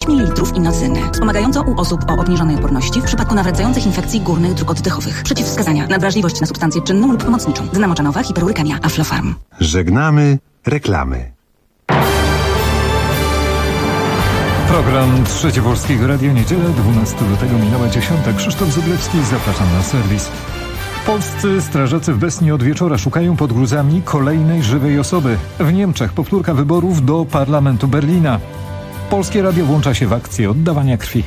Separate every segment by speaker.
Speaker 1: ml inocyny. Wspomagająco u osób o obniżonej odporności w przypadku nawracających infekcji górnych dróg oddechowych. Przeciwwskazania: nadwrażliwość na substancję czynną lub pomocniczą. Dynamocenowa, hiperurykemia, Aflofarm.
Speaker 2: Żegnamy reklamy.
Speaker 3: Program Trzecie Polskiego Radio, niedzielę 12 lutego, minęła 10. Krzysztof Zyblewski, zapraszam na serwis. Polscy strażacy w Besni od wieczora szukają pod gruzami kolejnej żywej osoby. W Niemczech powtórka wyborów do Parlamentu Berlina. Polskie Radio włącza się w akcję oddawania krwi.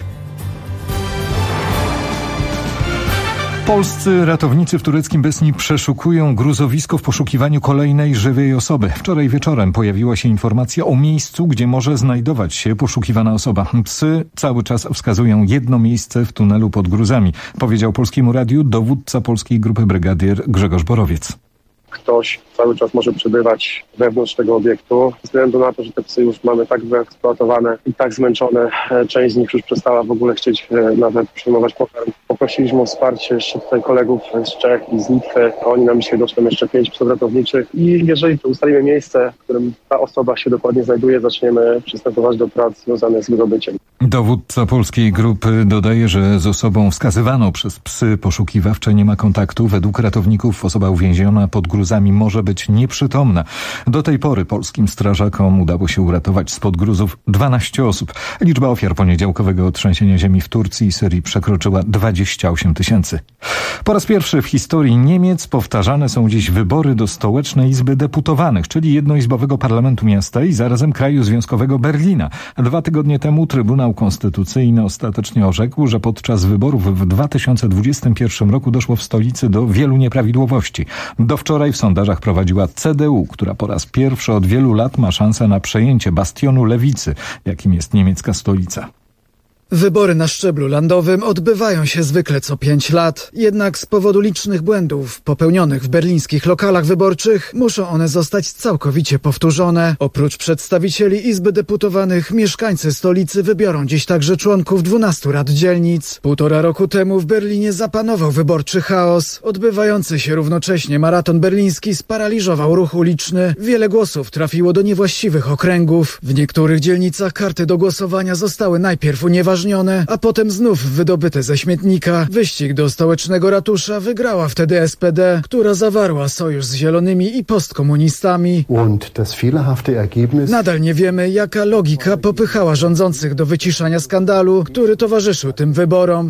Speaker 3: Polscy ratownicy w tureckim Besni przeszukują gruzowisko w poszukiwaniu kolejnej żywej osoby. Wczoraj wieczorem pojawiła się informacja o miejscu, gdzie może znajdować się poszukiwana osoba. Psy cały czas wskazują jedno miejsce w tunelu pod gruzami, powiedział Polskiemu Radiu dowódca polskiej grupy brygadier Grzegorz Borowiec.
Speaker 4: Ktoś cały czas może przebywać wewnątrz tego obiektu. Ze względu na to, że te psy już mamy tak wyeksploatowane i tak zmęczone, część z nich już przestała w ogóle chcieć nawet przyjmować pokarm. Poprosiliśmy o wsparcie jeszcze tutaj kolegów z Czech i z Litwy. Oni nam dzisiaj doszło jeszcze 5 psów ratowniczych i jeżeli to ustalimy miejsce, w którym ta osoba się dokładnie znajduje, zaczniemy przystępować do prac związanych z wydobyciem.
Speaker 3: Dowódca polskiej grupy dodaje, że z osobą wskazywaną przez psy poszukiwawcze nie ma kontaktu. Według ratowników osoba uwięziona pod gruzami może być nieprzytomna. Do tej pory polskim strażakom udało się uratować spod gruzów 12 osób. Liczba ofiar poniedziałkowego trzęsienia ziemi w Turcji i Syrii przekroczyła 28 000. Po raz pierwszy w historii Niemiec powtarzane są dziś wybory do Stołecznej Izby Deputowanych, czyli jednoizbowego parlamentu miasta i zarazem kraju związkowego Berlina. 2 tygodnie temu Trybunał Konstytucyjny ostatecznie orzekł, że podczas wyborów w 2021 roku doszło w stolicy do wielu nieprawidłowości. Do wczoraj w sondażach prowadziła CDU, która po raz pierwszy od wielu lat ma szansę na przejęcie bastionu lewicy, jakim jest niemiecka stolica.
Speaker 5: Wybory na szczeblu landowym odbywają się zwykle co 5 lat, jednak z powodu licznych błędów popełnionych w berlińskich lokalach wyborczych muszą one zostać całkowicie powtórzone. Oprócz przedstawicieli Izby Deputowanych mieszkańcy stolicy wybiorą dziś także członków 12 rad dzielnic. 1,5 roku temu w Berlinie zapanował wyborczy chaos. Odbywający się równocześnie maraton berliński sparaliżował ruch uliczny. Wiele głosów trafiło do niewłaściwych okręgów. W niektórych dzielnicach karty do głosowania zostały najpierw unieważnione, a potem znów wydobyte ze śmietnika. Wyścig do stołecznego ratusza wygrała wtedy SPD, która zawarła sojusz z Zielonymi i postkomunistami. Nadal nie wiemy, jaka logika popychała rządzących do wyciszania skandalu, który towarzyszył tym wyborom.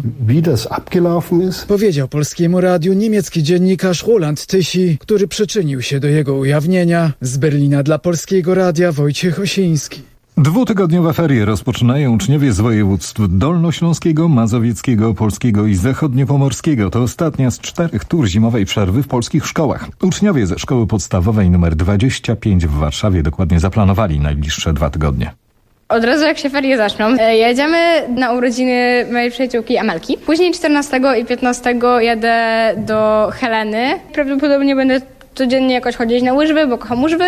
Speaker 5: Powiedział Polskiemu Radiu niemiecki dziennikarz Roland Tysi, który przyczynił się do jego ujawnienia. Z Berlina dla Polskiego Radia Wojciech Osiński.
Speaker 3: 2-tygodniowe ferie rozpoczynają uczniowie z województw dolnośląskiego, mazowieckiego, opolskiego i zachodniopomorskiego. To ostatnia z 4 tur zimowej przerwy w polskich szkołach. Uczniowie ze szkoły podstawowej nr 25 w Warszawie dokładnie zaplanowali najbliższe 2 tygodnie.
Speaker 6: Od razu jak się ferie zaczną, jedziemy na urodziny mojej przyjaciółki Amelki. Później 14 i 15 jadę do Heleny. Prawdopodobnie będę codziennie jakoś chodzić na łyżwy, bo kocham łyżwy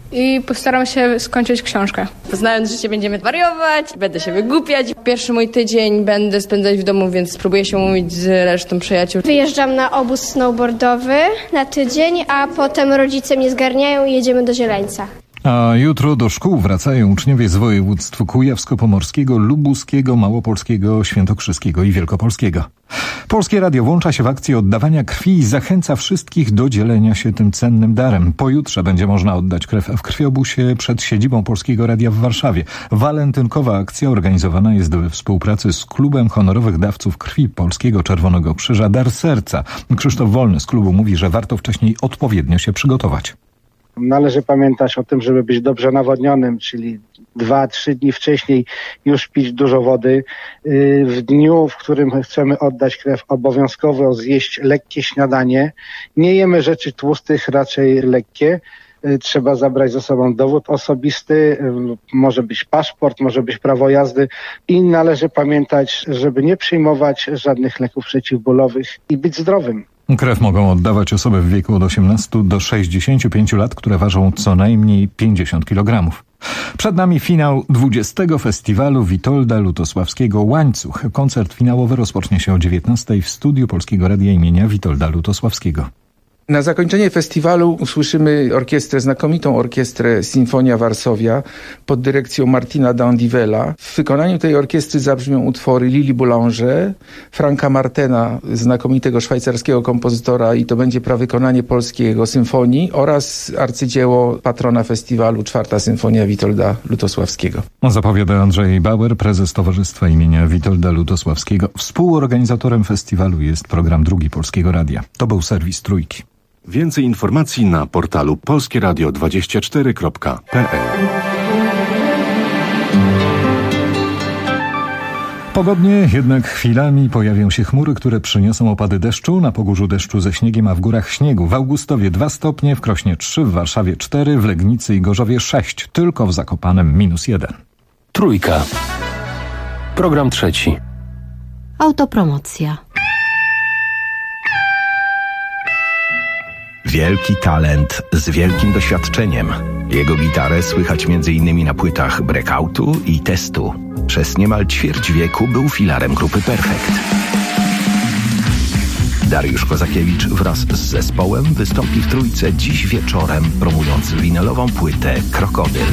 Speaker 6: i postaram się skończyć książkę. Znając życie, będziemy wariować, będę się wygłupiać. Pierwszy mój tydzień będę spędzać w domu, więc spróbuję się umówić z resztą przyjaciół.
Speaker 7: Wyjeżdżam na obóz snowboardowy na tydzień, a potem rodzice mnie zgarniają i jedziemy do Zieleńca.
Speaker 3: A jutro do szkół wracają uczniowie z województw kujawsko-pomorskiego, lubuskiego, małopolskiego, świętokrzyskiego i wielkopolskiego. Polskie Radio włącza się w akcję oddawania krwi i zachęca wszystkich do dzielenia się tym cennym darem. Pojutrze będzie można oddać krew w krwiobusie przed siedzibą Polskiego Radia w Warszawie. Walentynkowa akcja organizowana jest we współpracy z Klubem Honorowych Dawców Krwi Polskiego Czerwonego Krzyża Dar Serca. Krzysztof Wolny z klubu mówi, że warto wcześniej odpowiednio się przygotować.
Speaker 8: Należy pamiętać o tym, żeby być dobrze nawodnionym, czyli 2-3 dni wcześniej już pić dużo wody. W dniu, w którym chcemy oddać krew, obowiązkowo zjeść lekkie śniadanie. Nie jemy rzeczy tłustych, raczej lekkie. Trzeba zabrać ze sobą dowód osobisty, może być paszport, może być prawo jazdy i należy pamiętać, żeby nie przyjmować żadnych leków przeciwbólowych i być zdrowym.
Speaker 3: Krew mogą oddawać osoby w wieku od 18 do 65 lat, które ważą co najmniej 50 kg. Przed nami finał 20. festiwalu Witolda Lutosławskiego Łańcuch. Koncert finałowy rozpocznie się o 19:00 w studiu Polskiego Radia imienia Witolda Lutosławskiego.
Speaker 9: Na zakończenie festiwalu usłyszymy znakomitą orkiestrę Sinfonia Varsovia pod dyrekcją Martina Dandivella. W wykonaniu tej orkiestry zabrzmią utwory Lili Boulanger, Franka Martena, znakomitego szwajcarskiego kompozytora, i to będzie prawykonanie polskiego symfonii, oraz arcydzieło patrona festiwalu, 4. Symfonia Witolda Lutosławskiego.
Speaker 3: Zapowiada Andrzej Bauer, prezes Towarzystwa imienia Witolda Lutosławskiego. Współorganizatorem festiwalu jest program Drugi Polskiego Radia. To był serwis Trójki.
Speaker 2: Więcej informacji na portalu polskieradio24.pl.
Speaker 3: Pogodnie, jednak chwilami pojawią się chmury, które przyniosą opady deszczu. Na Pogórzu deszczu ze śniegiem, a w górach śniegu. W Augustowie 2 stopnie, w Krośnie 3, w Warszawie 4, w Legnicy i Gorzowie 6. Tylko w Zakopanem -1.
Speaker 10: Trójka. Program trzeci.
Speaker 11: Autopromocja.
Speaker 12: Wielki talent z wielkim doświadczeniem. Jego gitarę słychać m.in. na płytach Breakoutu i Testu. Przez niemal ćwierć wieku był filarem grupy Perfekt. Dariusz Kozakiewicz wraz z zespołem wystąpi w Trójce dziś wieczorem, promując winylową płytę Krokodyl.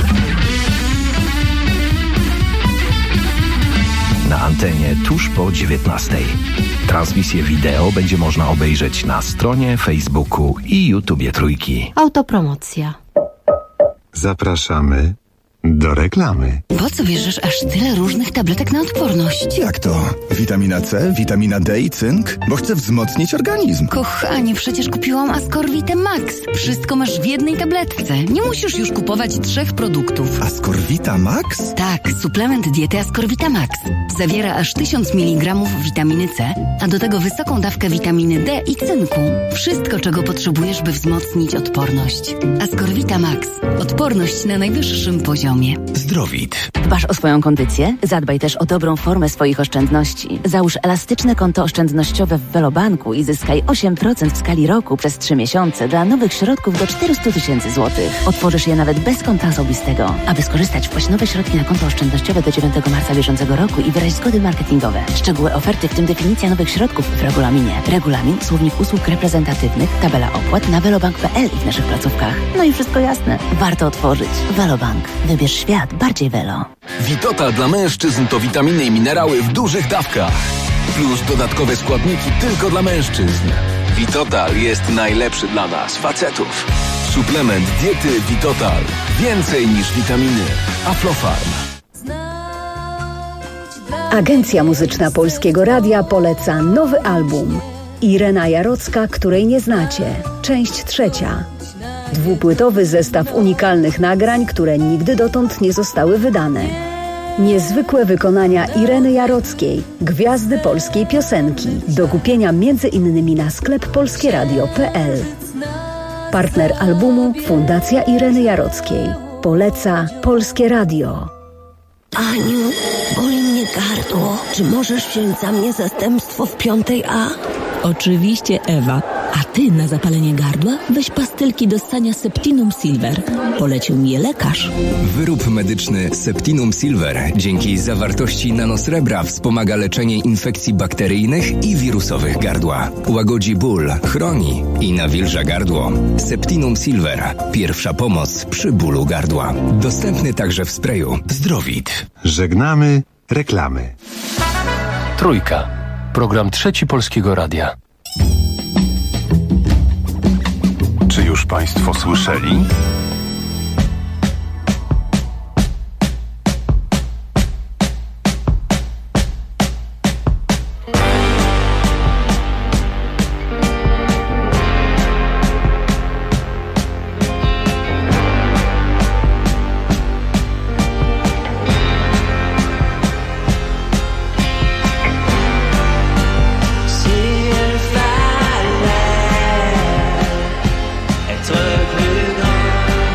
Speaker 12: Na antenie tuż po 19:00. Transmisję wideo będzie można obejrzeć na stronie, Facebooku i YouTubie Trójki.
Speaker 11: Autopromocja.
Speaker 2: Zapraszamy do reklamy.
Speaker 1: Po co bierzesz aż tyle różnych tabletek na odporność?
Speaker 13: Jak to? Witamina C, witamina D i cynk? Bo chcę wzmocnić organizm.
Speaker 1: Kochanie, przecież kupiłam Ascorvitę Max. Wszystko masz w jednej tabletce. Nie musisz już kupować 3 produktów.
Speaker 13: Ascorvita Max?
Speaker 1: Tak, suplement diety Ascorvita Max. Zawiera aż 1000 mg witaminy C, a do tego wysoką dawkę witaminy D i cynku. Wszystko, czego potrzebujesz, by wzmocnić odporność. Ascorvita Max. Odporność na najwyższym poziomie.
Speaker 13: Zdrowit.
Speaker 1: Dbasz o swoją kondycję? Zadbaj też o dobrą formę swoich oszczędności. Załóż elastyczne konto oszczędnościowe w Velobanku i zyskaj 8% w skali roku przez 3 miesiące dla nowych środków do 400 000 złotych. Otworzysz je nawet bez konta osobistego. Aby skorzystać, wpłać nowe środki na konto oszczędnościowe do 9 marca bieżącego roku i wyraź zgody marketingowe. Szczegóły oferty, w tym definicja nowych środków w regulaminie. Regulamin, słownik usług reprezentatywnych, tabela opłat na velobank.pl i w naszych placówkach. No i wszystko jasne. Warto otworzyć. Velobank. Wybierz świat bardziej Velo.
Speaker 10: Witotal dla mężczyzn to witaminy i minerały w dużych dawkach. Plus dodatkowe składniki tylko dla mężczyzn. Witotal jest najlepszy dla nas, facetów. Suplement diety Witotal. Więcej niż witaminy. Aflofarm.
Speaker 14: Agencja Muzyczna Polskiego Radia poleca nowy album. Irena Jarocka, której nie znacie. Część 3. 2-płytowy zestaw unikalnych nagrań, które nigdy dotąd nie zostały wydane. Niezwykłe wykonania Ireny Jarockiej, gwiazdy polskiej piosenki. Do kupienia m.in. na sklep polskieradio.pl. Partner albumu Fundacja Ireny Jarockiej. Poleca Polskie Radio.
Speaker 15: Aniu, boli mnie gardło. Czy możesz wziąć za mnie zastępstwo w 5A?
Speaker 16: Oczywiście, Ewa. A ty na zapalenie gardła weź pastylki do ssania Septinum Silver. Polecił mi je lekarz.
Speaker 17: Wyrób medyczny Septinum Silver dzięki zawartości nanosrebra wspomaga leczenie infekcji bakteryjnych i wirusowych gardła. Łagodzi ból, chroni i nawilża gardło. Septinum Silver. Pierwsza pomoc przy bólu gardła. Dostępny także w sprayu. Zdrowit.
Speaker 2: Żegnamy reklamy.
Speaker 10: Trójka. Program trzeci Polskiego Radia.
Speaker 2: Czy już Państwo słyszeli?
Speaker 18: Être plus grand.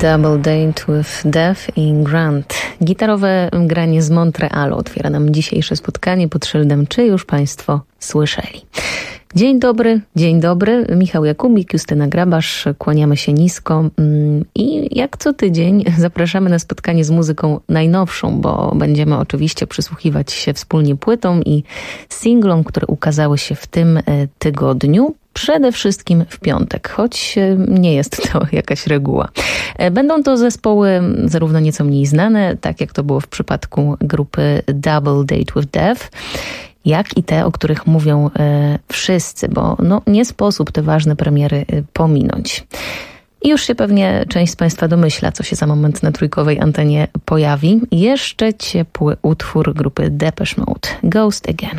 Speaker 18: Double Date with Death i Grant. Gitarowe granie z Montrealu otwiera nam dzisiejsze spotkanie pod szyldem Czy już Państwo słyszeli? Dzień dobry. Michał Jakubik, Justyna Grabasz, kłaniamy się nisko i jak co tydzień zapraszamy na spotkanie z muzyką najnowszą, bo będziemy oczywiście przysłuchiwać się wspólnie płytom i singlom, które ukazały się w tym tygodniu. Przede wszystkim w piątek, choć nie jest to jakaś reguła. Będą to zespoły zarówno nieco mniej znane, tak jak to było w przypadku grupy Double Date with Death, jak i te, o których mówią wszyscy, bo nie sposób te ważne premiery pominąć. I już się pewnie część z Państwa domyśla, co się za moment na trójkowej antenie pojawi. Jeszcze ciepły utwór grupy Depeche Mode, Ghost Again.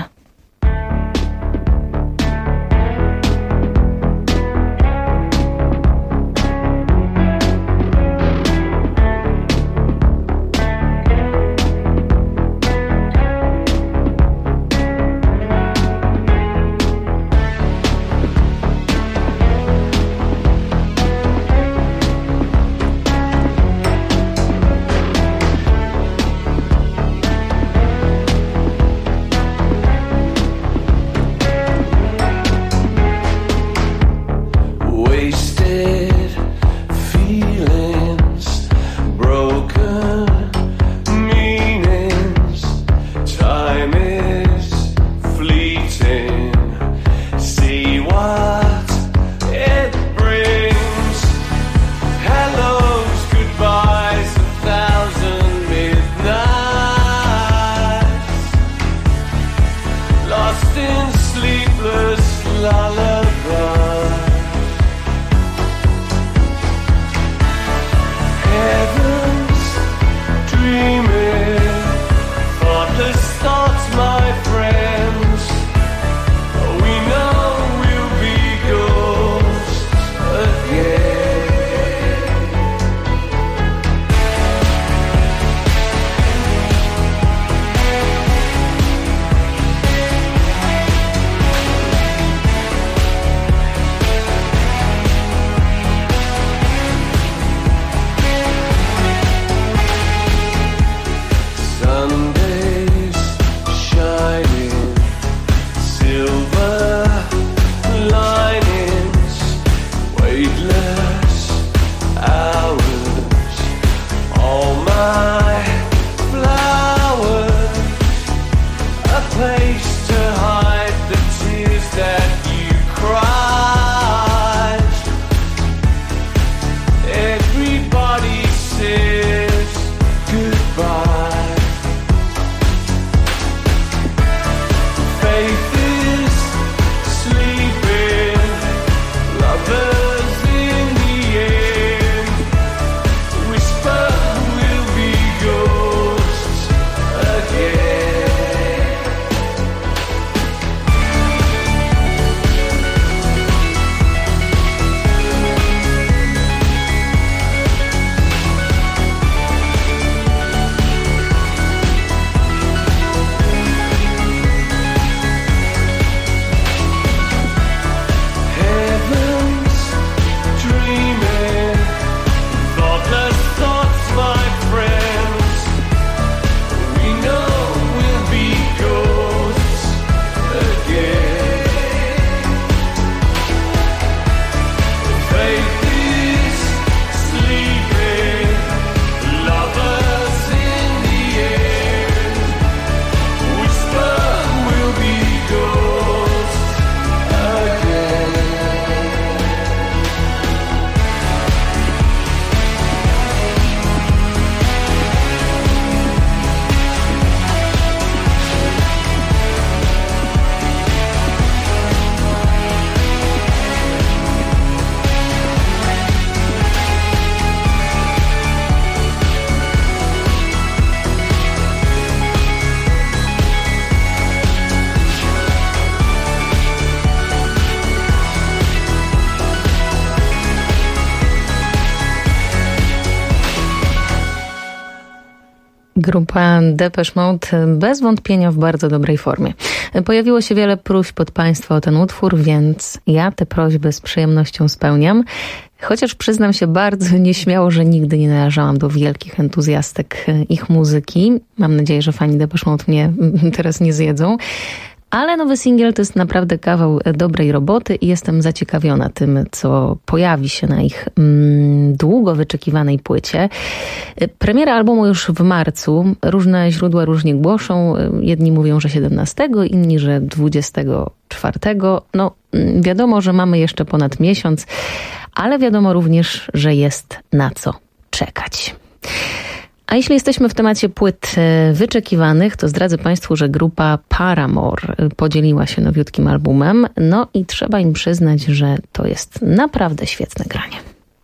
Speaker 18: Grupa Depeche Mode bez wątpienia w bardzo dobrej formie. Pojawiło się wiele próśb od Państwa o ten utwór, więc ja te prośby z przyjemnością spełniam. Chociaż przyznam się bardzo nieśmiało, że nigdy nie należałam do wielkich entuzjastek ich muzyki. Mam nadzieję, że fani Depeche Mode mnie teraz nie zjedzą. Ale nowy singiel to jest naprawdę kawał dobrej roboty i jestem zaciekawiona tym, co pojawi się na ich długo wyczekiwanej płycie. Premiera albumu już w marcu. Różne źródła różnie głoszą. Jedni mówią, że 17, inni, że 24. No, wiadomo, że mamy jeszcze ponad miesiąc, ale wiadomo również, że jest na co czekać. A jeśli jesteśmy w temacie płyt wyczekiwanych, to zdradzę Państwu, że grupa Paramore podzieliła się nowiutkim albumem. No i trzeba im przyznać, że to jest naprawdę świetne granie.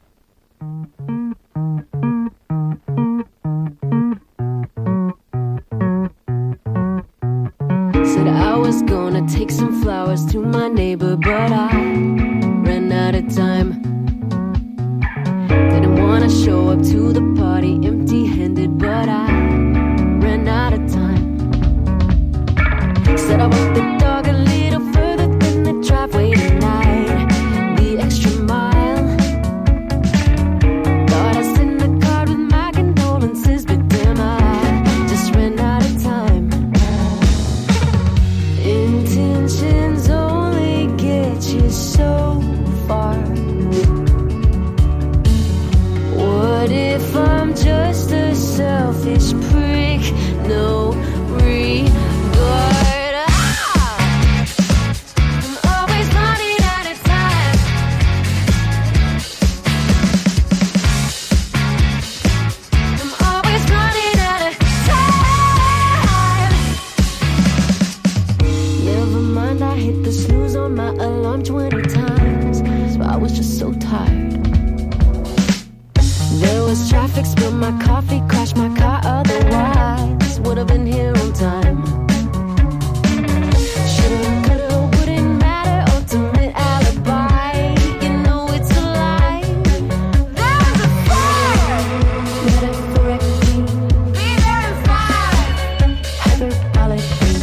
Speaker 19: Said I was gonna take some flowers to my neighbor, but I ran out of time. Didn't wanna show up to the party empty-handed, but I ran out of time. Said I walked the dog a little further than the driveway tonight, the extra mile. Thought I sent the card with my condolences, but damn, I just ran out of time. Intentions only get you so far. What if I'm just a selfish prick? No regard. I'm always running out of time. I'm always running out of time. Never mind, I hit the snooze on my alarm 20 times, so I was just so tired. There was traffic, spilled my coffee, crashed my car, otherwise would have been here on time. Should've, could've, wouldn't matter, ultimate alibi. You know it's a lie. There was a fire, metaphorically. Be there in 5, hyperbolically.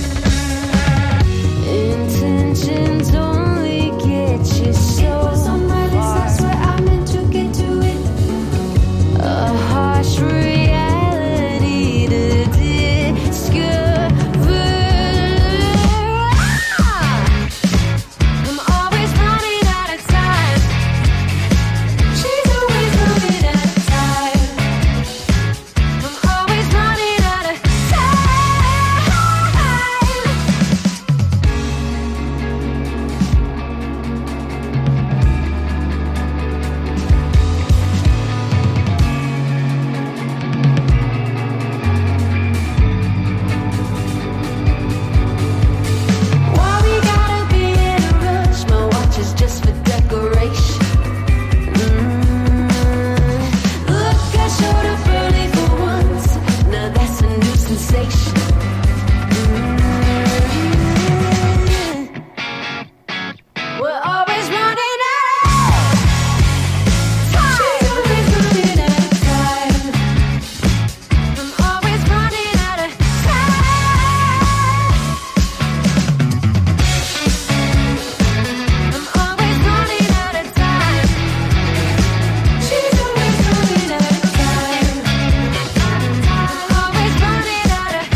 Speaker 19: Intentions only get you so far. It was on my list, that's where I meant to get to it. A harsh reality to discover. I'm always running out of time. She's always running out of time. I'm always running out of why we gotta be in a rush? My watch is just for decoration. Look, I showed up early for once. Now that's a new sensation. We're always running out of time. She's always running out of time. I'm always running out of time. I'm always running out of time. She's always running out of time. I'm always running out of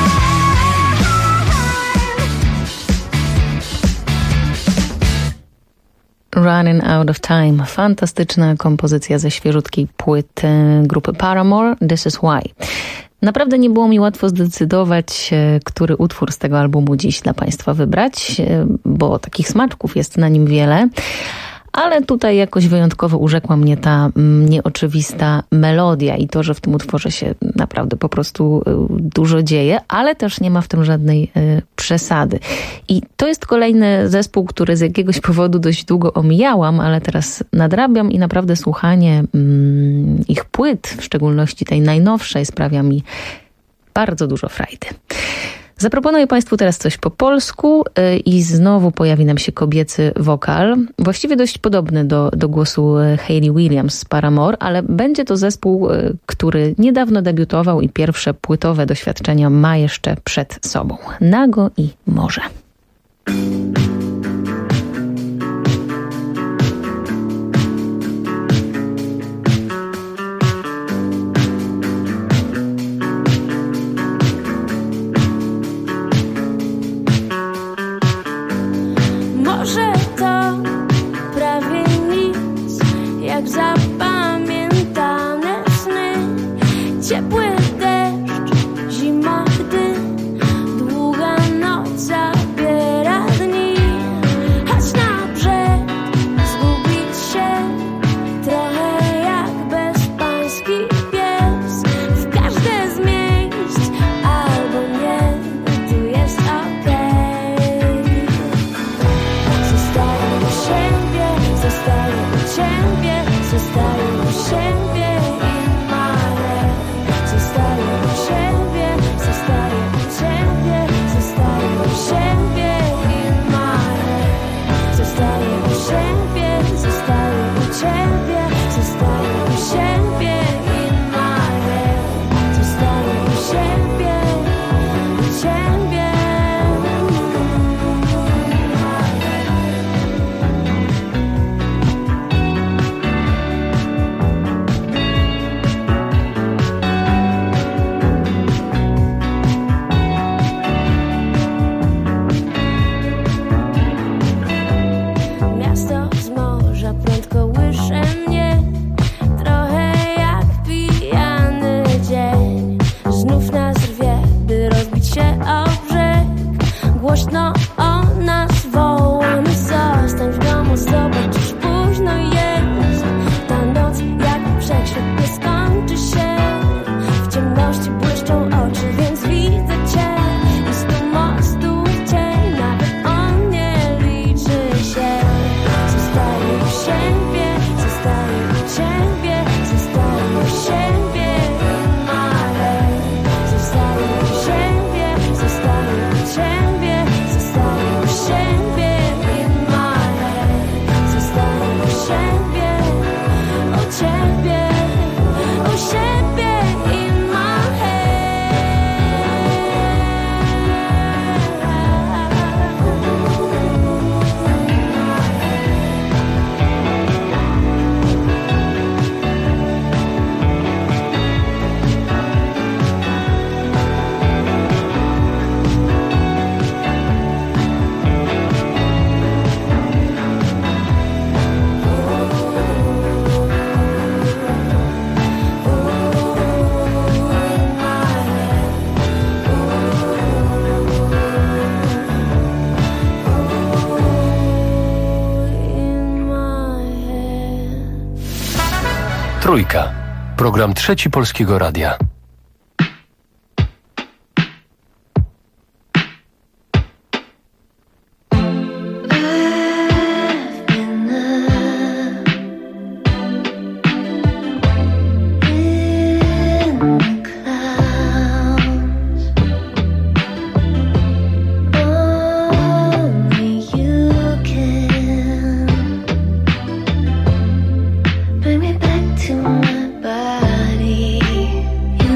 Speaker 18: Running Out of Time. Fantastyczna kompozycja ze świeżutkiej płyty grupy Paramore, This Is Why. Naprawdę nie było mi łatwo zdecydować, który utwór z tego albumu dziś dla Państwa wybrać, bo takich smaczków jest na nim wiele. Ale tutaj jakoś wyjątkowo urzekła mnie ta nieoczywista melodia i to, że w tym utworze się naprawdę po prostu dużo dzieje, ale też nie ma w tym żadnej przesady. I to jest kolejny zespół, który z jakiegoś powodu dość długo omijałam, ale teraz nadrabiam i naprawdę słuchanie ich płyt, w szczególności tej najnowszej, sprawia mi bardzo dużo frajdy. Zaproponuję Państwu teraz coś po polsku i znowu pojawi nam się kobiecy wokal. Właściwie dość podobny do głosu Hayley Williams z Paramore, ale będzie to zespół, który niedawno debiutował i pierwsze płytowe doświadczenia ma jeszcze przed sobą. Nago i Morze.
Speaker 19: Może to prawie nic, jak zapamiętane sny. Ciepły deszcz, zima, gdy długa noc zabiera dni. Chodź na brzeg, zgubić się, trochę jak bezpański pies. W każde z miejsc, albo nie, tu jest okej. Zostaję u siebie, zostaję u ciebie, zostaję u siebie i marę. Zostaję u siebie, zostaję u ciebie, zostaję u siebie i marę. Zostaję u siebie, zostaję u ciebie, zostaję u siebie i marę. Zostaję u siebie, u ciebie. Miasto z morza prędko łysze mnie, trochę jak pijany dzień. Znów nas rwie, by rozbić się o brzeg. Głośno o nas wołamy, zostań w domu, zobaczysz, późno jest. Ta noc jak wszechświat nie skończy się. W ciemności błyszczą oczy, więc widzę cię. I z tu mostu cień, nawet on nie liczy się. Zostaję u siebie, zostaję u ciebie, zostaję u siebie i marę. Zostaję u siebie, zostaję u ciebie, zostaję u siebie i marę. Zostaję u siebie, u ciebie, u siebie i marę.
Speaker 20: Trójka. Program Trzeci Polskiego Radia.
Speaker 19: Bring me back to my body. You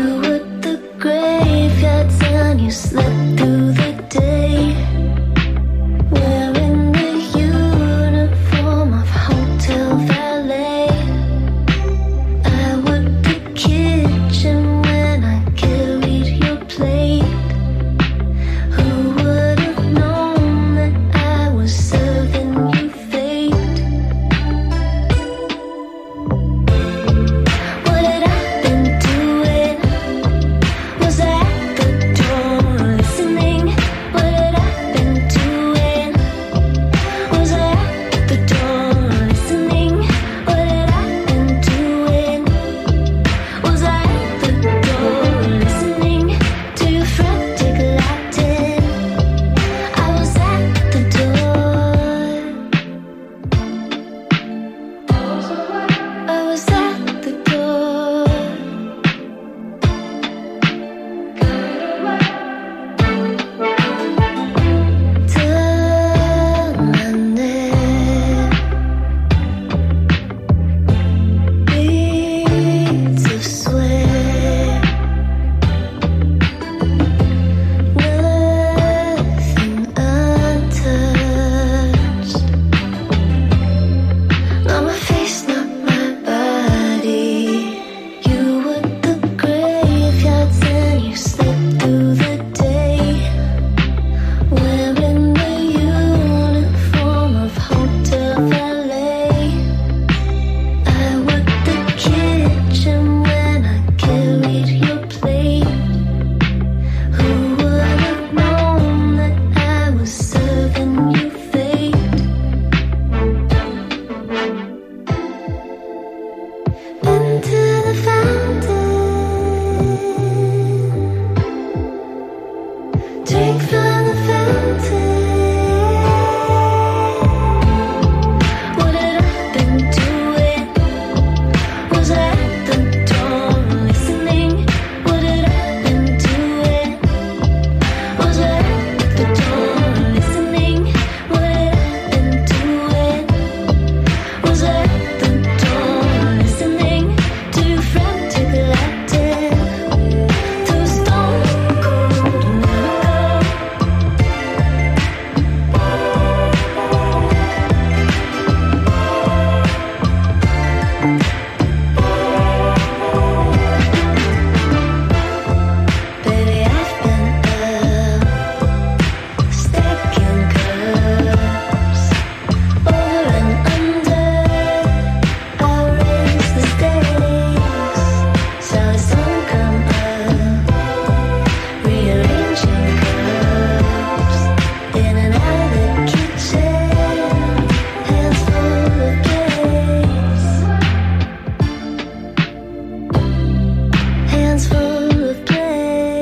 Speaker 19: Drink from the fountain. What had I been doing? Was I at the door listening? What had I been doing? Was I at the door listening? What had I been doing? Was I at the door listening to frantic Latin, to stone cold Monaco? Baby, I've been up, stacking cups, over and under. I raise the stakes, saw the sun come up, rearranging cups in and out of the kitchen, hands full of plates, hands full of plates.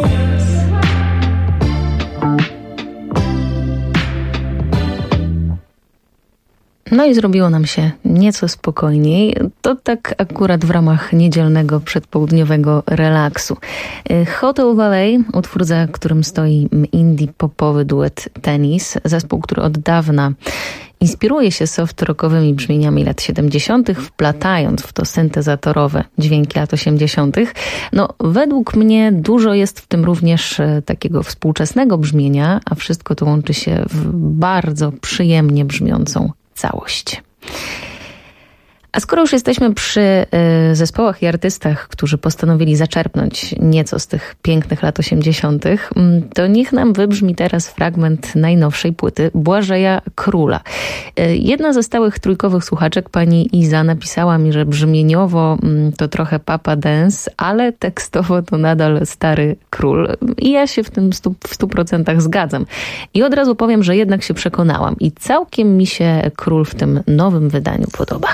Speaker 18: No i zrobiło nam się nieco spokojniej. To tak akurat w ramach niedzielnego przedpołudniowego relaksu. Hotel Valley, utwór, za którym stoi indie popowy duet Tennis, zespół, który od dawna inspiruje się soft-rockowymi brzmieniami lat 70., wplatając w to syntezatorowe dźwięki lat 80. No, według mnie dużo jest w tym również takiego współczesnego brzmienia, a wszystko to łączy się w bardzo przyjemnie brzmiącą całość. A skoro już jesteśmy przy zespołach i artystach, którzy postanowili zaczerpnąć nieco z tych pięknych lat 80., to niech nam wybrzmi teraz fragment najnowszej płyty Błażeja Króla. Jedna ze stałych trójkowych słuchaczek, pani Iza, napisała mi, że brzmieniowo to trochę Papa Dance, ale tekstowo to nadal stary król. I ja się w tym w 100% zgadzam. I od razu powiem, że jednak się przekonałam. I całkiem mi się król w tym nowym wydaniu podoba.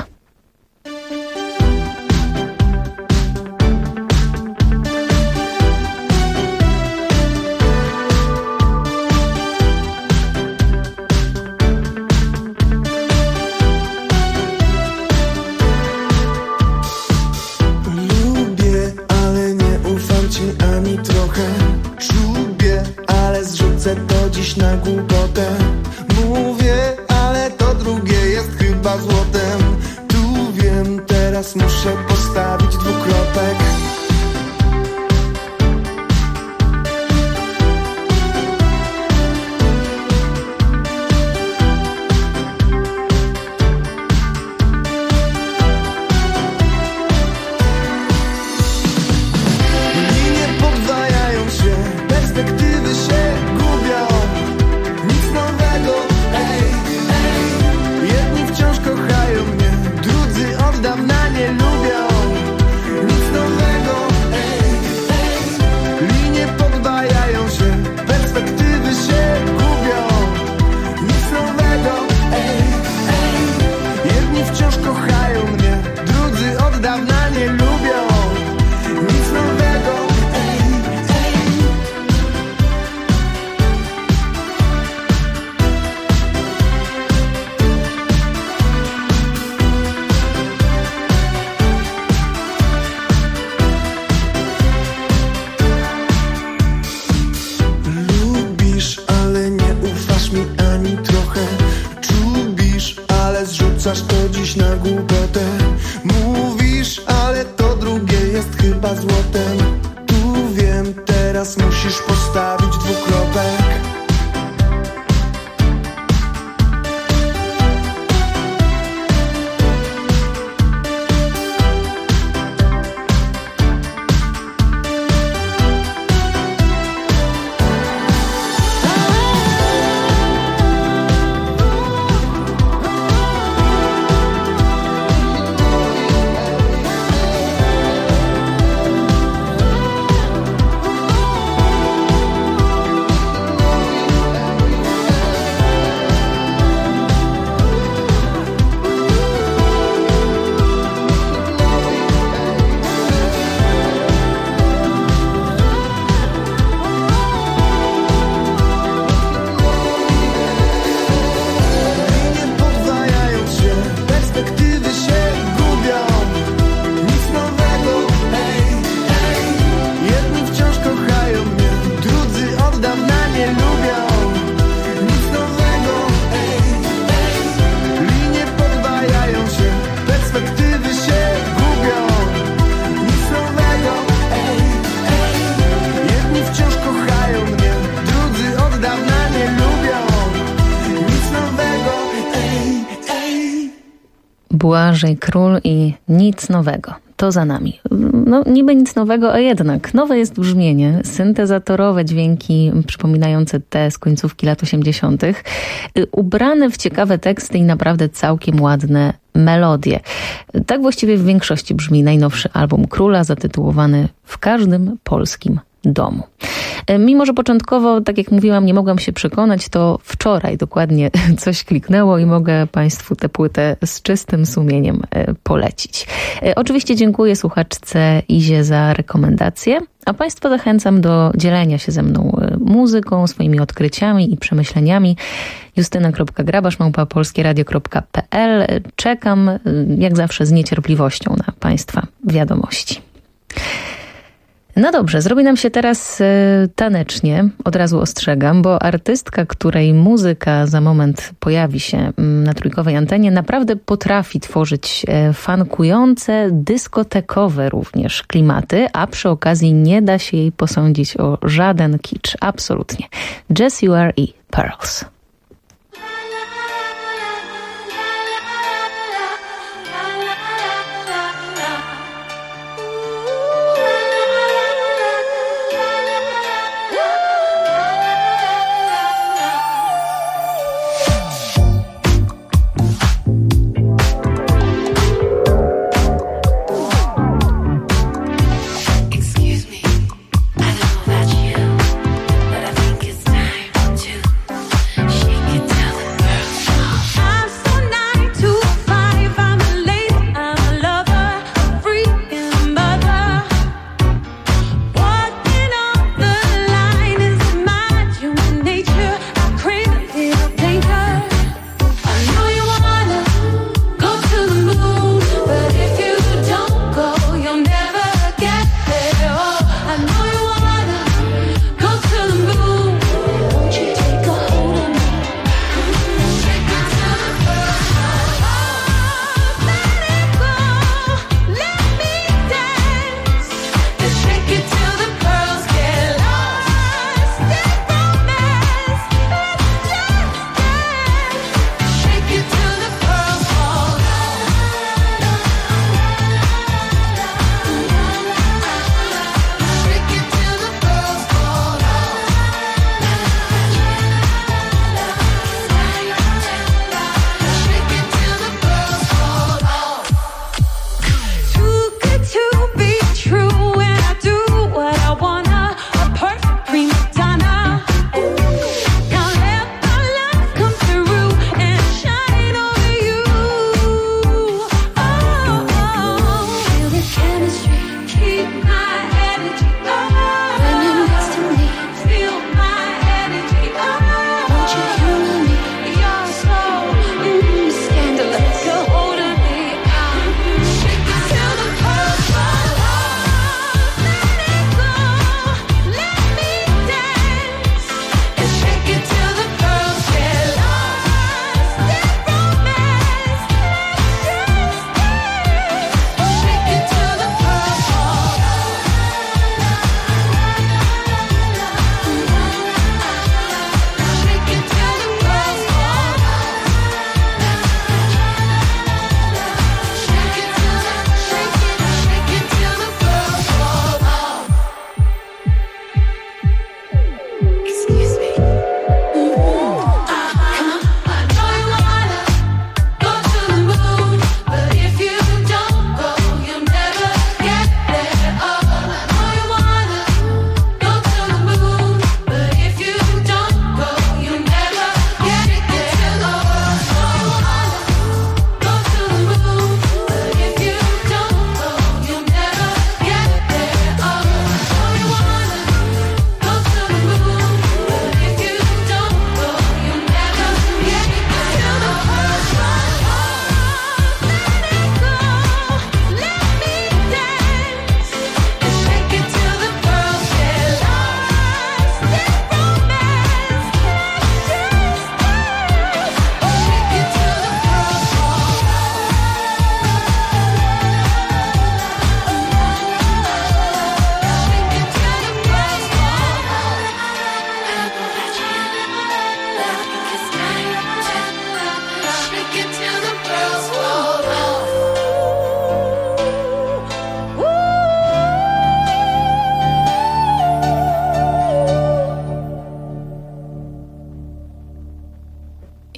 Speaker 21: Ani trochę czubię, ale zrzucę to dziś na głupotę. Mówię, ale to drugie jest chyba złotem. Tu wiem, teraz muszę postawić dwukropek. dawna nie lubią nic nowego. Ej, ej.
Speaker 18: Błażej Król i Nic nowego. To za nami. No niby nic nowego, a jednak nowe jest brzmienie, syntezatorowe dźwięki przypominające te z końcówki lat 80., ubrane w ciekawe teksty i naprawdę całkiem ładne melodie. Tak właściwie w większości brzmi najnowszy album Króla, zatytułowany W każdym polskim domu. Mimo że początkowo, tak jak mówiłam, nie mogłam się przekonać, to wczoraj dokładnie coś kliknęło i mogę Państwu tę płytę z czystym sumieniem polecić. Oczywiście dziękuję słuchaczce Izie za rekomendację, a Państwa zachęcam do dzielenia się ze mną muzyką, swoimi odkryciami i przemyśleniami. justyna.grabasz@polskieradio.pl. Czekam jak zawsze z niecierpliwością na Państwa wiadomości. No dobrze, zrobi nam się teraz tanecznie, od razu ostrzegam, bo artystka, której muzyka za moment pojawi się na trójkowej antenie, naprawdę potrafi tworzyć funkujące, dyskotekowe również klimaty, a przy okazji nie da się jej posądzić o żaden kicz, absolutnie. Jessie Ware i Pearls.
Speaker 19: Excuse me, I don't know about you, but I think it's time to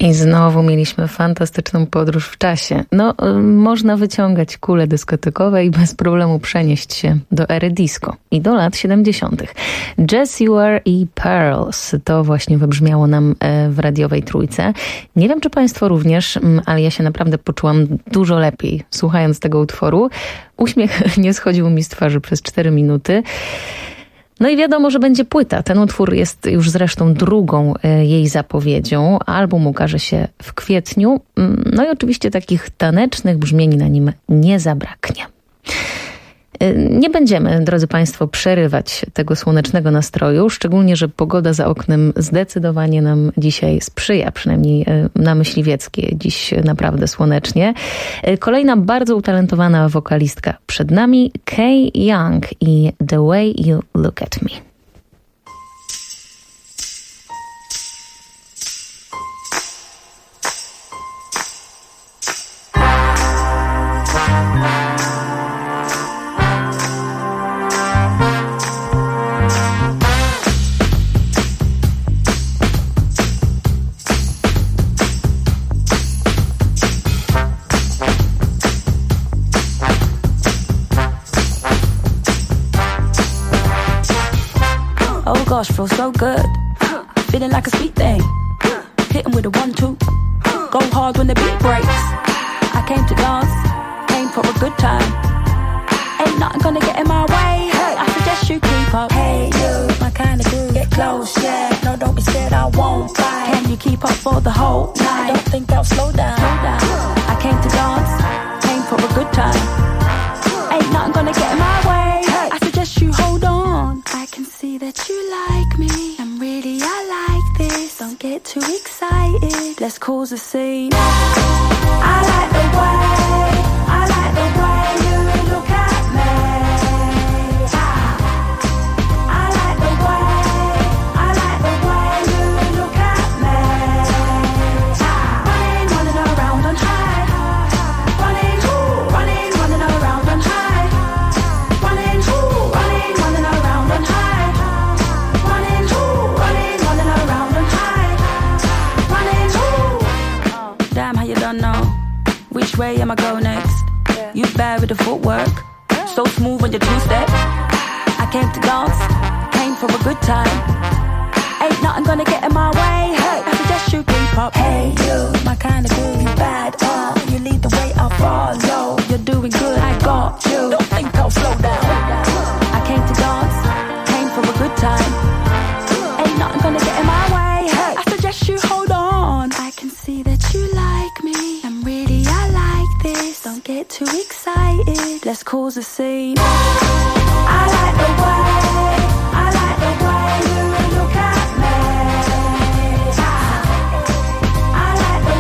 Speaker 18: I znowu mieliśmy fantastyczną podróż w czasie. Można wyciągać kule dyskotekowe i bez problemu przenieść się do ery disco i do lat 70. Jazz You Are i Pearls to właśnie wybrzmiało nam w radiowej trójce. Nie wiem, czy państwo również, ale ja się naprawdę poczułam dużo lepiej słuchając tego utworu. Uśmiech nie schodził mi z twarzy przez 4 minuty. No i wiadomo, że będzie płyta. Ten utwór jest już zresztą drugą jej zapowiedzią. Album ukaże się w kwietniu. No i oczywiście takich tanecznych brzmień na nim nie zabraknie. Nie będziemy, drodzy państwo, przerywać tego słonecznego nastroju, szczególnie, że pogoda za oknem zdecydowanie nam dzisiaj sprzyja, przynajmniej na Myśliwieckiej dziś naprawdę słonecznie. Kolejna bardzo utalentowana wokalistka przed nami, Kay Young i The Way You Look at Me.
Speaker 4: Gosh, feels so good. Feeling like a sweet thing. Hitting with a 1-2. Go hard when the beat breaks. I came to dance, came for a good time. Ain't nothing gonna get in my way. Hey, I suggest you keep up. Hey, you, my kind of groove. Get close, yeah. No, don't be scared, I won't fight. Can you keep up for the whole night? I don't think I'll slow down. I came to dance, came for a good time. Ain't nothing gonna get in my way. Hey, I suggest you hold on. I can see that you like me, and really I like this. Don't get too excited, let's cause a scene. I like the way you look at me. I like the way you look at me. Running around on high. Running around on high. Running around on high. Damn, how you don't know which way am I go next? You bad with the footwork, so smooth on your two-step. I came to dance, came for a good time. Ain't nothing gonna get in my way. Hey, I suggest you keep up. Hey, you, my kind of groove, you bad. You lead the way, I follow. You're doing good, I got you. Don't think I'll slow down. I came to dance, came for a good time. Ain't nothing gonna get in my way. Hey, I suggest you hold on. I can see that you like me, and really I like this. Don't get too excited, let's cause a scene. I like the way you look at me. I like the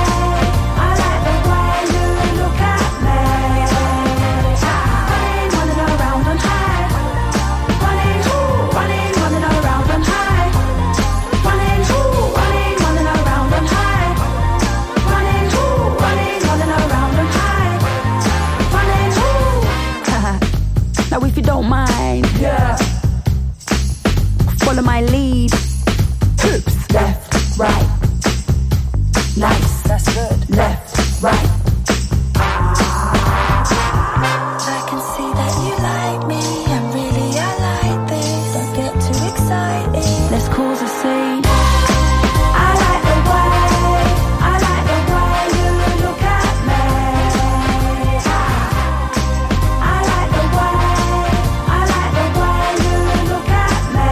Speaker 4: way you look at me. Running around on high. Running around on high. Running around on high. Running around on high. Now if you don't mind, yeah, follow my lead. Hips, left, right. Nice, that's good. Left, right. I can see that you like me, and really I like this. Don't get too excited, let's cause a scene. I like the way you look at me. I like the way you look at me.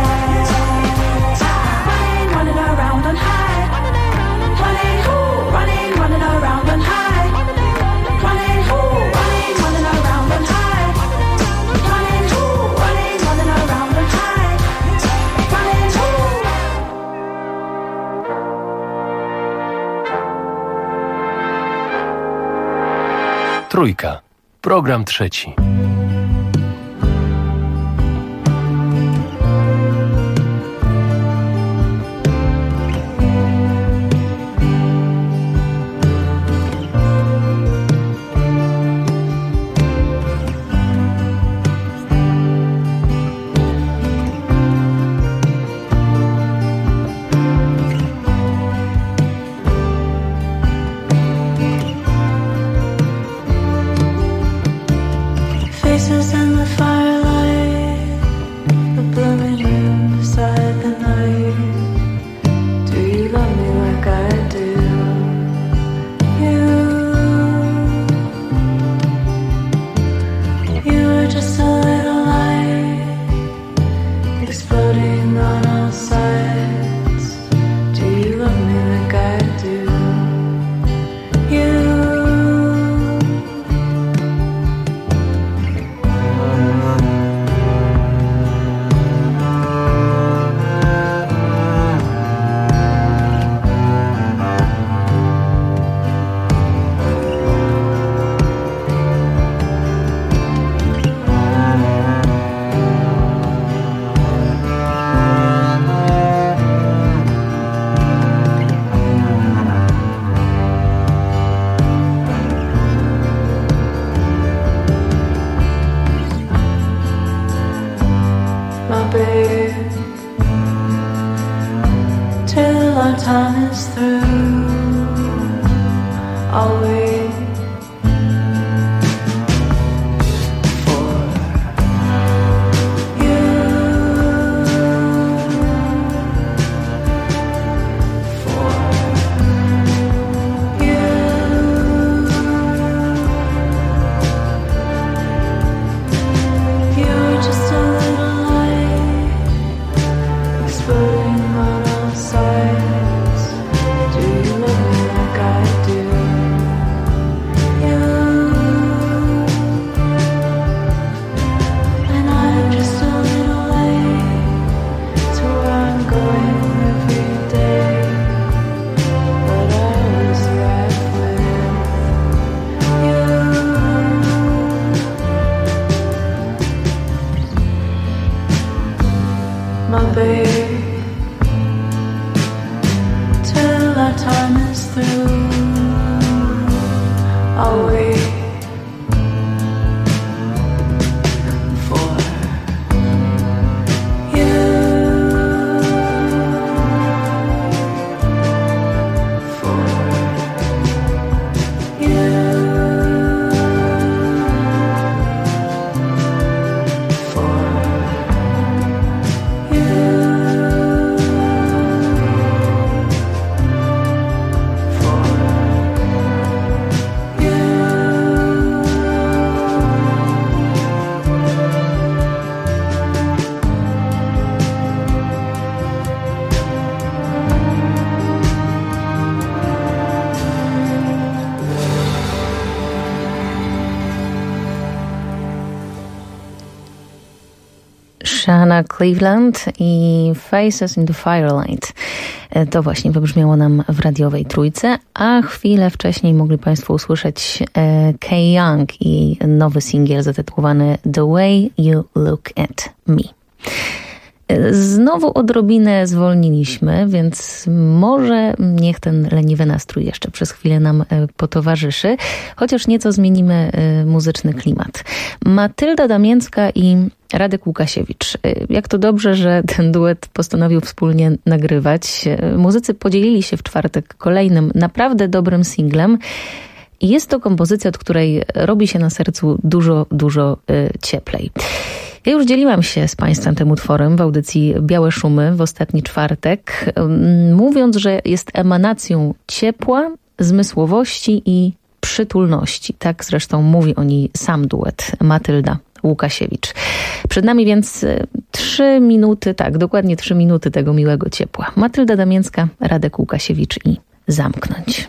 Speaker 4: Running around on high. Running around on high. Running around on high. Running around on high.
Speaker 20: Trójka. Program trzeci.
Speaker 19: our time is through, I'll wait for you, for you. You're just a little light exploding on all sides. Do you love me like I do? You, and I'm just a little late to where I'm going every day, but I was right with you. My babe, till our time is through, I'll wait for you, for you, for
Speaker 18: Shana Cleveland i Faces in the Firelight. To właśnie wybrzmiało nam w radiowej trójce, a chwilę wcześniej mogli Państwo usłyszeć Kay Young i nowy singiel zatytułowany The Way You Look at Me. Znowu odrobinę zwolniliśmy, więc może niech ten leniwy nastrój jeszcze przez chwilę nam potowarzyszy, chociaż nieco zmienimy muzyczny klimat. Matylda Damięcka i Radek Łukasiewicz. Jak to dobrze, że ten duet postanowił wspólnie nagrywać. Muzycy podzielili się w czwartek kolejnym naprawdę dobrym singlem. I jest to kompozycja, od której robi się na sercu dużo cieplej. Ja już dzieliłam się z Państwem tym utworem w audycji Białe Szumy w ostatni czwartek, mówiąc, że jest emanacją ciepła, zmysłowości i przytulności. Tak zresztą mówi o niej sam duet Matylda Łukasiewicz. Przed nami więc 3 minuty, tak, dokładnie 3 minuty tego miłego ciepła. Matylda Damięcka, Radek Łukasiewicz i Zamknąć.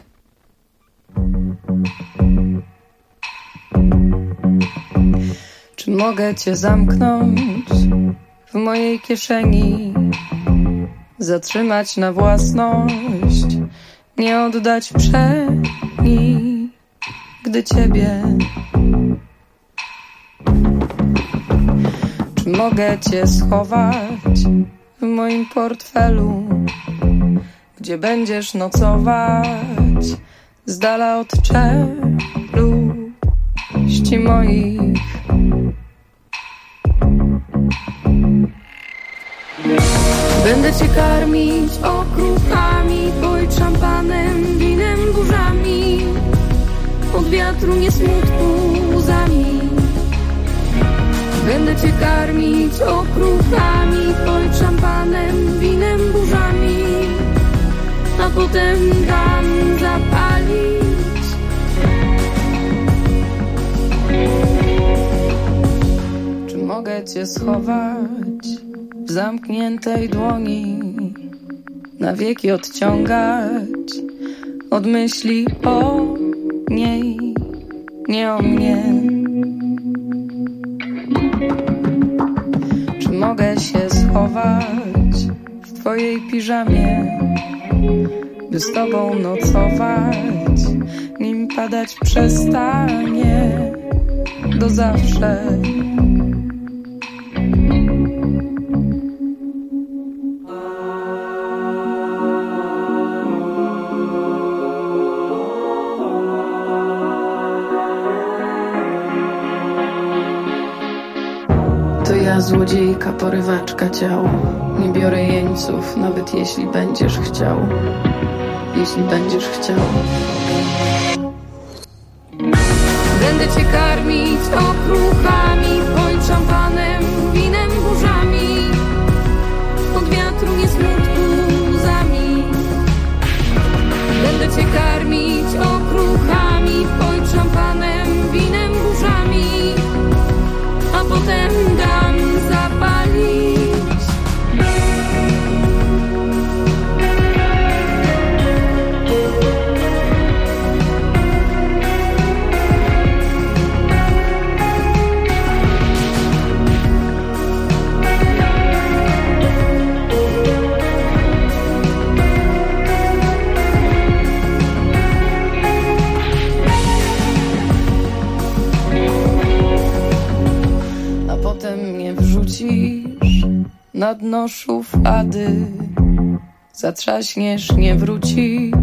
Speaker 5: Czy mogę Cię zamknąć w mojej kieszeni, zatrzymać na własność, nie oddać przeni, gdy Ciebie? Czy mogę Cię schować w moim portfelu, gdzie będziesz nocować, z dala od czeluści moich? Będę Cię karmić okruchami, poić szampanem, winem, burzami, od wiatru nie smutku łzami. Będę Cię karmić okruchami, poić szampanem, winem, burzami, a potem dam zapalić. Czy mogę Cię schować w zamkniętej dłoni, na wieki odciągać od myśli o niej, nie o mnie? Czy mogę się schować w Twojej piżamie, by z Tobą nocować, nim padać przestanie do zawsze? To ja, złodziejka, porywaczka ciał, Nie biorę jeńców, nawet jeśli będziesz chciał. Jeśli będziesz chciał. Będę cię karmić okruchami, poń szampanem, winem, burzami. Od wiatru nie smutku łzami. Będę cię karmić okruchami, poń szampanem, winem, burzami. A potem dam zapalić. Na dno szuflady zatrzaśniesz, nie wrócisz.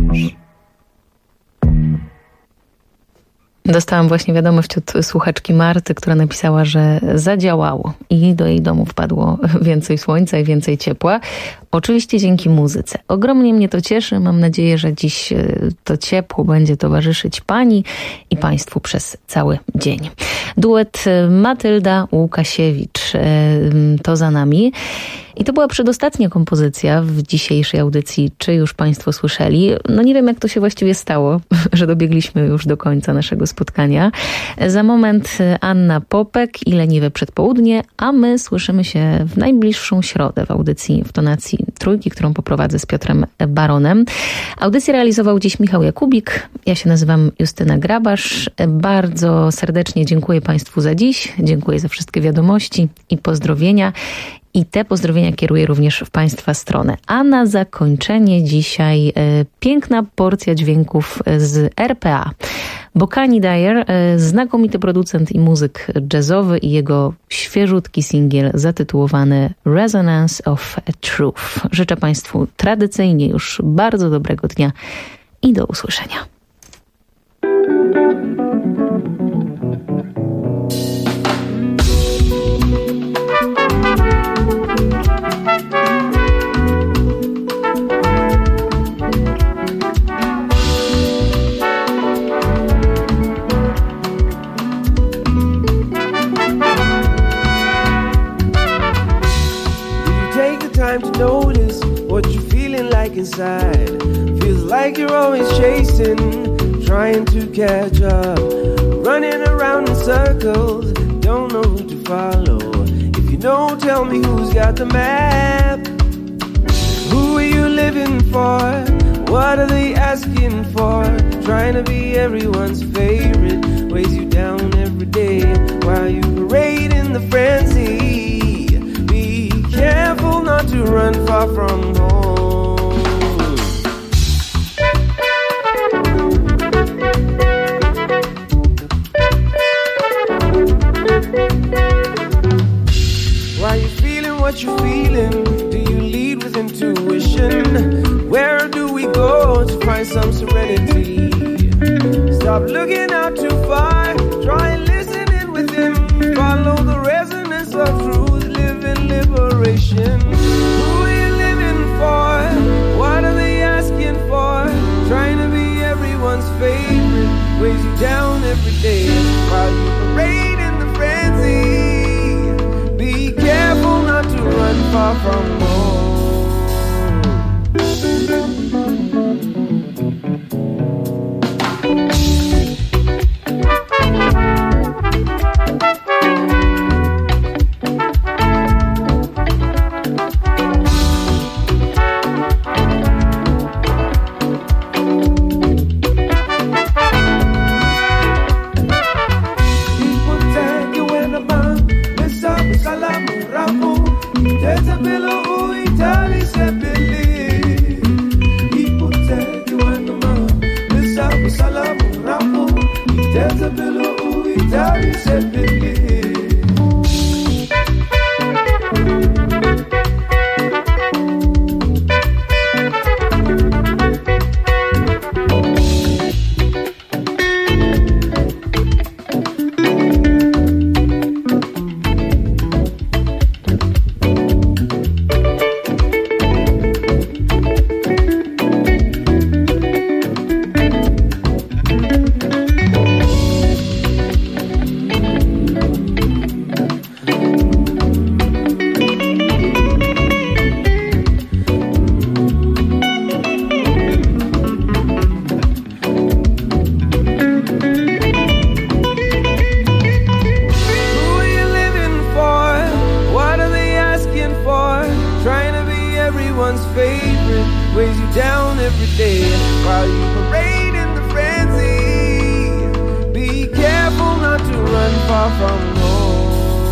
Speaker 18: Dostałam właśnie wiadomość od słuchaczki Marty, która napisała, że zadziałało i do jej domu wpadło więcej słońca i więcej ciepła. Oczywiście dzięki muzyce. Ogromnie mnie to cieszy. Mam nadzieję, że dziś to ciepło będzie towarzyszyć pani i państwu przez cały dzień. Duet Matylda Łukasiewicz to za nami. I to była przedostatnia kompozycja w dzisiejszej audycji, czy już państwo słyszeli. No nie wiem, jak to się właściwie stało, że dobiegliśmy już do końca naszego spotkania. Za moment Anna Popek i Leniwe Przedpołudnie, a my słyszymy się w najbliższą środę w audycji w tonacji Trójki, którą poprowadzę z Piotrem Baronem. Audycję realizował dziś Michał Jakubik. Ja się nazywam Justyna Grabasz. Bardzo serdecznie dziękuję państwu za dziś. Dziękuję za wszystkie wiadomości i pozdrowienia. I te pozdrowienia kieruję również w państwa stronę. A na zakończenie dzisiaj piękna porcja dźwięków z RPA. Bo Kani Dyer, znakomity producent i muzyk jazzowy i jego świeżutki singiel zatytułowany Resonance of Truth. Życzę państwu tradycyjnie już bardzo dobrego dnia i do usłyszenia.
Speaker 6: Time to notice what you're feeling like inside. Feels like you're always chasing, trying to catch up, running around in circles, don't know who to follow. If you know, tell me who's got the map. Who are you living for? What are they asking for? Trying to be everyone's favorite weighs you down every day while you parade in the frenzy. Careful not to run far from home. While you're feeling what you're feeling, do you lead with intuition? Where do we go to find some serenity? Stop looking out too far, try listening within. Follow the resonance of truth, live in liberation. Who are you living for? What are they asking for? Trying to be everyone's favorite weighs you down every day while you parade in the frenzy. Be careful not to run far from home. while you parade in the frenzy. Be careful not to run far from home.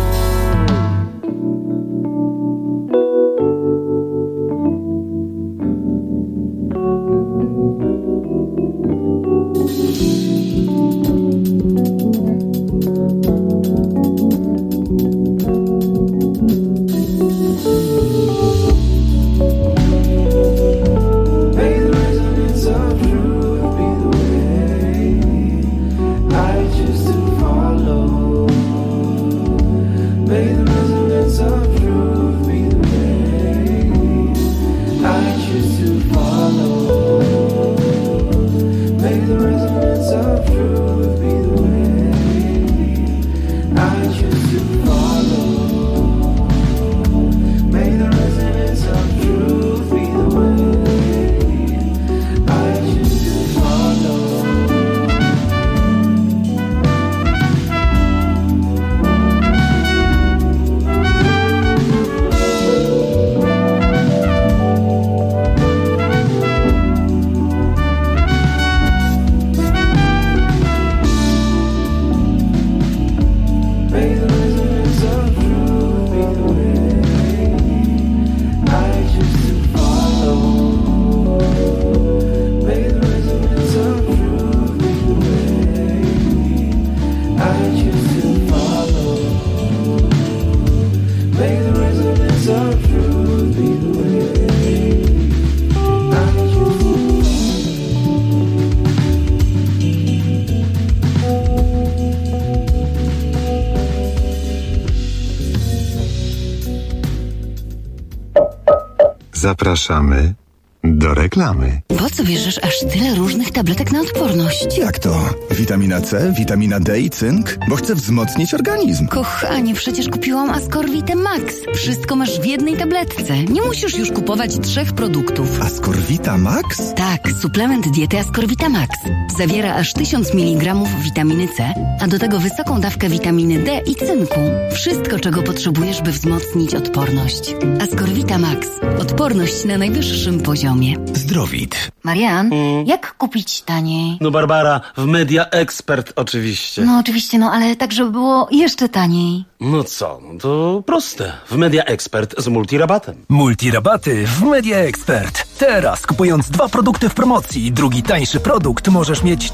Speaker 2: Zapraszamy do reklamy.
Speaker 1: Po co bierzesz aż tyle różnych tabletek na odporność?
Speaker 13: Jak to? Witamina C, witamina D i cynk? Bo chcę wzmocnić organizm.
Speaker 1: Kochanie, przecież kupiłam Ascorvitę Max. Wszystko masz w jednej tabletce. Nie musisz już kupować 3 produktów.
Speaker 13: Ascorvita Max?
Speaker 1: Tak, suplement diety Ascorvita Max. Zawiera aż 1000 mg witaminy C, a do tego wysoką dawkę witaminy D i cynku. Wszystko, czego potrzebujesz, by wzmocnić odporność. Ascorvita Max. Odporność na najwyższym poziomie.
Speaker 12: Zdrowit.
Speaker 1: Marian, jak kupić taniej?
Speaker 7: No Barbara, w Media Expert oczywiście.
Speaker 1: No oczywiście, ale tak, żeby było jeszcze taniej.
Speaker 7: No co, no to proste. W Media Expert z multirabatem.
Speaker 22: Multirabaty w Media Expert. Teraz kupując 2 produkty w promocji, drugi tańszy produkt możesz mieć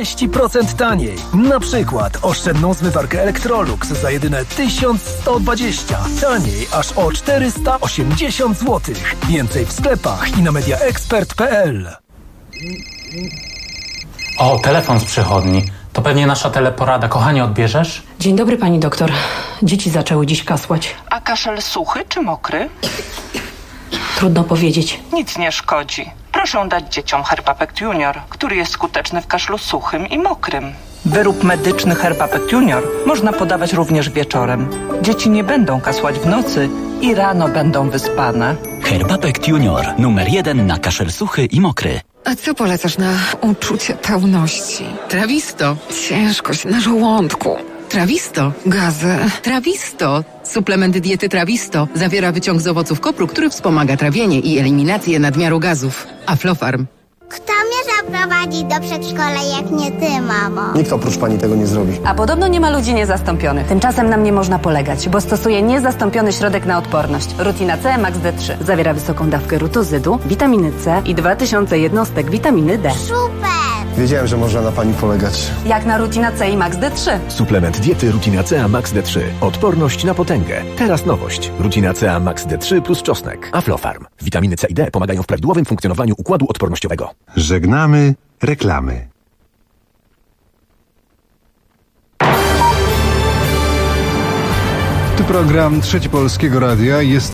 Speaker 22: 30% taniej. Na przykład oszczędną zmywarkę Electrolux za jedyne 1120. Taniej aż o 480 zł. Więcej w sklepach i na mediaexpert.pl.
Speaker 23: O, telefon z przychodni. To pewnie nasza teleporada. Kochanie, odbierzesz?
Speaker 24: Dzień dobry, pani doktor. Dzieci zaczęły dziś kasłać.
Speaker 25: A kaszel suchy czy mokry?
Speaker 24: Trudno powiedzieć.
Speaker 25: Nic nie szkodzi. Proszę dać dzieciom Herbapect Junior, który jest skuteczny w kaszlu suchym i mokrym. Wyrób medyczny Herbapect Junior można podawać również wieczorem. Dzieci nie będą kasłać w nocy i rano będą wyspane.
Speaker 26: Herbapect Junior, numer 1 na kaszel suchy i mokry.
Speaker 27: A co polecasz na uczucie pełności? Trawisto. Ciężkość na żołądku. Trawisto. Gazy. Trawisto. Suplement diety Trawisto zawiera wyciąg z owoców kopru, który wspomaga trawienie i eliminację nadmiaru gazów. Aflofarm.
Speaker 28: Kto mnie zaprowadzi do przedszkola, jak nie ty, mamo?
Speaker 29: Nikt oprócz pani tego nie zrobi.
Speaker 30: A podobno nie ma ludzi niezastąpionych. Tymczasem nam nie można polegać, bo stosuje niezastąpiony środek na odporność. Rutina C Max D3. Zawiera wysoką dawkę rutozydu, witaminy C i 2000 jednostek witaminy D.
Speaker 28: Super!
Speaker 29: Wiedziałem, że można na pani polegać.
Speaker 30: Jak na Rutina C i Max D3.
Speaker 31: Suplement diety Rutina C Max D3. Odporność na potęgę. Teraz nowość. Rutina C Max D3 plus czosnek. Aflofarm. Witaminy C i D pomagają w prawidłowym funkcjonowaniu układu odpornościowego.
Speaker 2: Żegnamy reklamy.
Speaker 3: To program Trzeci Polskiego Radia. Jest